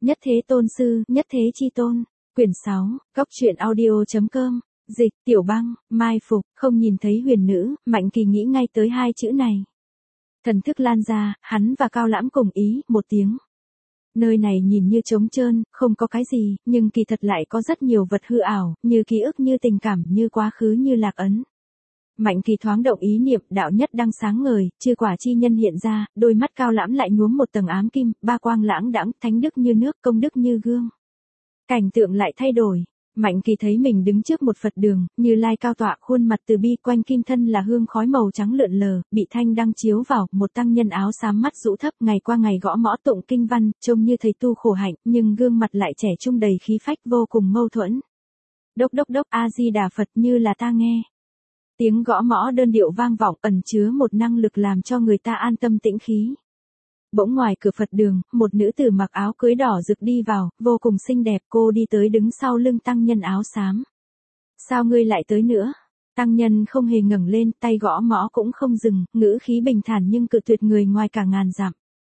Nhất thế tôn sư, nhất thế chi tôn. Quyển 6, Góc truyện audio.com. Dịch, Tiểu Băng, mai phục, không nhìn thấy huyền nữ, Mạnh Kỳ nghĩ ngay tới hai chữ này. Thần thức lan ra, hắn và Cao Lãm cùng ý, một tiếng. Nơi này nhìn như trống trơn, không có cái gì, nhưng kỳ thật lại có rất nhiều vật hư ảo, như ký ức, như tình cảm, như quá khứ, như lạc ấn. Mạnh Kỳ thoáng động ý niệm, đạo nhất đang sáng ngời, chư quả chi nhân hiện ra, đôi mắt Cao Lãm lại nhuốm một tầng ám kim, ba quang lãng đãng, thánh đức như nước, công đức như gương. Cảnh tượng lại thay đổi. Mạnh Kỳ thấy mình đứng trước một Phật đường, Như Lai cao tọa, khuôn mặt từ bi, quanh kim thân là hương khói màu trắng lượn lờ, bị thanh đăng chiếu vào, một tăng nhân áo xám mắt rũ thấp, ngày qua ngày gõ mõ tụng kinh văn, trông như thầy tu khổ hạnh, nhưng gương mặt lại trẻ trung đầy khí phách, vô cùng mâu thuẫn. Đốc đốc đốc, A Di Đà Phật, như là ta nghe. Tiếng gõ mõ đơn điệu vang vọng, ẩn chứa một năng lực làm cho người ta an tâm tĩnh khí. Bỗng ngoài cửa Phật đường, một nữ tử mặc áo cưới đỏ rực đi vào, vô cùng xinh đẹp, cô đi tới đứng sau lưng tăng nhân áo xám. Sao ngươi lại tới nữa? Tăng nhân không hề ngẩng lên, tay gõ mõ cũng không dừng, ngữ khí bình thản nhưng cự tuyệt người ngoài cả ngàn dặm.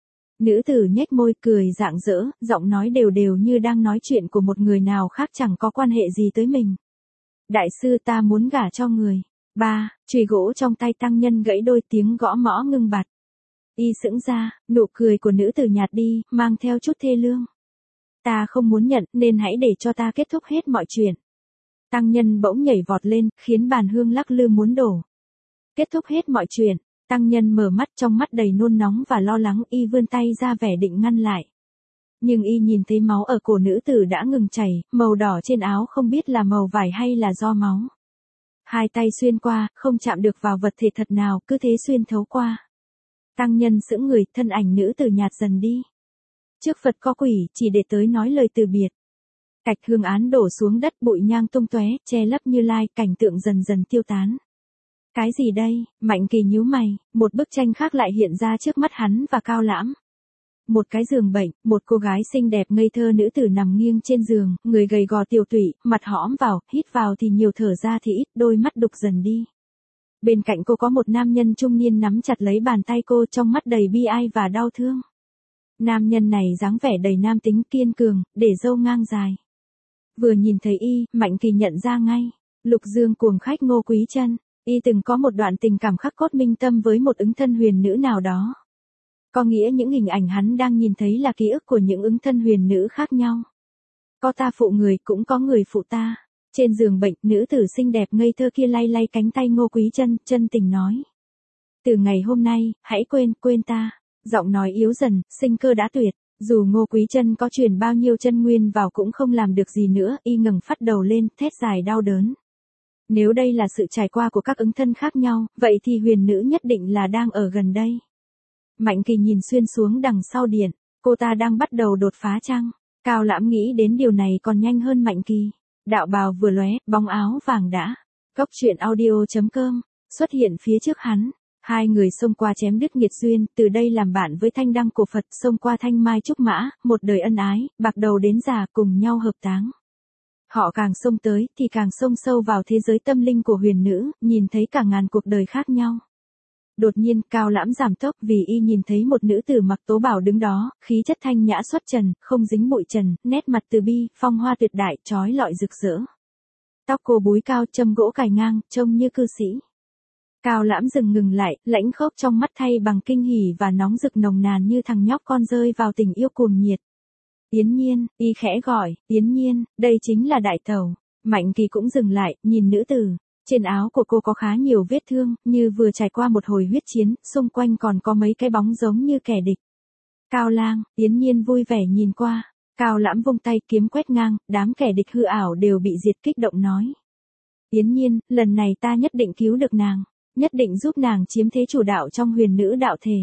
Nữ tử nhếch môi cười rạng rỡ, giọng nói đều đều như đang nói chuyện của một người nào khác chẳng có quan hệ gì tới mình. Đại sư, ta muốn gả cho người. Ba, chùy gỗ trong tay tăng nhân gãy đôi, tiếng gõ mõ ngưng bặt. Y sững ra, nụ cười của nữ tử nhạt đi, mang theo chút thê lương. Ta không muốn nhận, nên hãy để cho ta kết thúc hết mọi chuyện. Tăng nhân bỗng nhảy vọt lên, khiến bàn hương lắc lư muốn đổ. Kết thúc hết mọi chuyện. Tăng nhân mở mắt, trong mắt đầy nôn nóng và lo lắng, y vươn tay ra vẻ định ngăn lại. Nhưng y nhìn thấy máu ở cổ nữ tử đã ngừng chảy, màu đỏ trên áo không biết là màu vải hay là do máu. Hai tay xuyên qua, không chạm được vào vật thể thật nào, cứ thế xuyên thấu qua. Tăng nhân sững người, thân ảnh nữ tử nhạt dần đi. Trước Phật có quỷ, chỉ để tới nói lời từ biệt. Cạch hương án đổ xuống đất, bụi nhang tung tóe, che lấp Như Lai, cảnh tượng dần dần tiêu tán. Cái gì đây? Mạnh Kỳ nhíu mày, một bức tranh khác lại hiện ra trước mắt hắn và Cao Lãm. Một cái giường bệnh, một cô gái xinh đẹp ngây thơ, nữ tử nằm nghiêng trên giường, người gầy gò tiều tụy, mặt hõm vào, hít vào thì nhiều, thở ra thì ít, đôi mắt đục dần đi. Bên cạnh cô có một nam nhân trung niên nắm chặt lấy bàn tay cô, trong mắt đầy bi ai và đau thương. Nam nhân này dáng vẻ đầy nam tính, kiên cường, để râu ngang dài. Vừa nhìn thấy y, Mạnh Kỳ nhận ra ngay. Lục Dương cuồng khách Ngô Quý Chân. Y từng có một đoạn tình cảm khắc cốt minh tâm với một ứng thân huyền nữ nào đó. Có nghĩa những hình ảnh hắn đang nhìn thấy là ký ức của những ứng thân huyền nữ khác nhau. Có ta phụ người, cũng có người phụ ta. Trên giường bệnh, nữ tử xinh đẹp ngây thơ kia lay lay cánh tay Ngô Quý Chân, chân tình nói. Từ ngày hôm nay, hãy quên ta. Giọng nói yếu dần, sinh cơ đã tuyệt. Dù Ngô Quý Chân có truyền bao nhiêu chân nguyên vào cũng không làm được gì nữa, y ngẩng phát đầu lên, thét dài đau đớn. Nếu đây là sự trải qua của các ứng thân khác nhau, vậy thì huyền nữ nhất định là đang ở gần đây. Mạnh Kỳ nhìn xuyên xuống đằng sau điện, cô ta đang bắt đầu đột phá chăng? Cao Lãm nghĩ đến điều này còn nhanh hơn Mạnh Kỳ. Đạo bào vừa lóe, bóng áo vàng đã. Góc truyện audio.com xuất hiện phía trước hắn. Hai người xông qua chém đứt nghiệt duyên, từ đây làm bạn với thanh đăng của Phật, xông qua thanh mai trúc mã, một đời ân ái, bạc đầu đến già cùng nhau hợp táng. Họ càng xông tới, thì càng xông sâu vào thế giới tâm linh của huyền nữ, nhìn thấy cả ngàn cuộc đời khác nhau. Đột nhiên, Cao Lãm giảm tốc vì y nhìn thấy một nữ tử mặc tố bào đứng đó, khí chất thanh nhã xuất trần, không dính bụi trần, nét mặt từ bi, phong hoa tuyệt đại, trói lọi rực rỡ. Tóc cô búi cao, châm gỗ cài ngang, trông như cư sĩ. Cao Lãm dừng ngừng lại, lãnh khốc trong mắt thay bằng kinh hỉ và nóng rực nồng nàn như thằng nhóc con rơi vào tình yêu cuồng nhiệt. Yến Nhiên, y khẽ gọi, Yến Nhiên, đây chính là đại tẩu. Mạnh Kỳ cũng dừng lại, nhìn nữ tử. Trên áo của cô có khá nhiều vết thương, như vừa trải qua một hồi huyết chiến, xung quanh còn có mấy cái bóng giống như kẻ địch. Cao lang, Yến Nhiên vui vẻ nhìn qua. Cao Lãm vung tay, kiếm quét ngang, đám kẻ địch hư ảo đều bị diệt, kích động nói. Yến Nhiên, lần này ta nhất định cứu được nàng, nhất định giúp nàng chiếm thế chủ đạo trong huyền nữ đạo thể.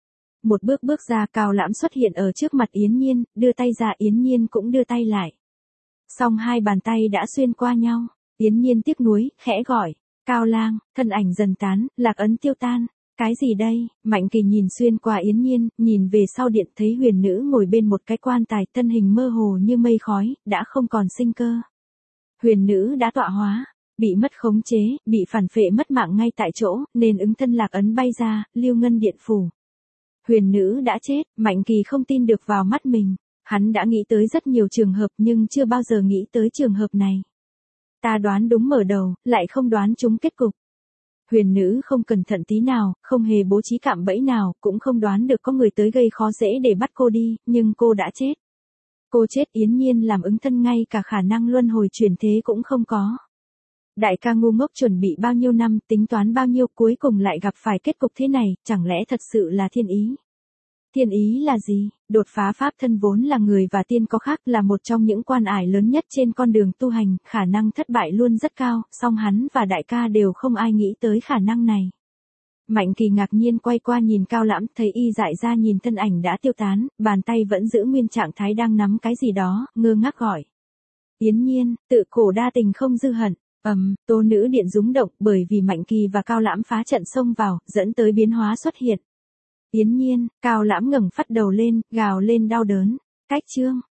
Một bước bước ra, Cao Lãm xuất hiện ở trước mặt Yến Nhiên, đưa tay ra, Yến Nhiên cũng đưa tay lại. Song hai bàn tay đã xuyên qua nhau. Yến Nhiên tiếc nuối, khẽ gọi, Cao lang, thân ảnh dần tán, lạc ấn tiêu tan. Cái gì đây? Mạnh Kỳ nhìn xuyên qua Yến Nhiên, nhìn về sau điện thấy huyền nữ ngồi bên một cái quan tài, thân hình mơ hồ như mây khói, đã không còn sinh cơ. Huyền nữ đã tọa hóa, bị mất khống chế, bị phản phệ mất mạng ngay tại chỗ, nên ứng thân lạc ấn bay ra, Lưu Ngân Điện phủ. Huyền nữ đã chết, Mạnh Kỳ không tin được vào mắt mình. Hắn đã nghĩ tới rất nhiều trường hợp nhưng chưa bao giờ nghĩ tới trường hợp này. Ta đoán đúng mở đầu, lại không đoán trúng kết cục. Huyền nữ không cẩn thận tí nào, không hề bố trí cạm bẫy nào, cũng không đoán được có người tới gây khó dễ để bắt cô đi, nhưng cô đã chết. Cô chết Yến Nhiên làm ứng thân, ngay cả khả năng luân hồi chuyển thế cũng không có. Đại ca ngu ngốc chuẩn bị bao nhiêu năm, tính toán bao nhiêu, cuối cùng lại gặp phải kết cục thế này, chẳng lẽ thật sự là thiên ý? Thiên ý là gì? Đột phá pháp thân vốn là người và tiên có khác, là một trong những quan ải lớn nhất trên con đường tu hành, khả năng thất bại luôn rất cao, song hắn và đại ca đều không ai nghĩ tới khả năng này. Mạnh Kỳ ngạc nhiên quay qua nhìn Cao Lãm, thấy y dại ra nhìn thân ảnh đã tiêu tán, bàn tay vẫn giữ nguyên trạng thái đang nắm cái gì đó, ngơ ngác gọi. Yến Nhiên, tự cổ đa tình không dư hận. Tố nữ điện rúng động, bởi vì Mạnh Kỳ và Cao Lãm phá trận xông vào, dẫn tới biến hóa xuất hiện. Yến Nhiên, Cao Lãm ngẩng phát đầu lên, gào lên đau đớn. Cách chương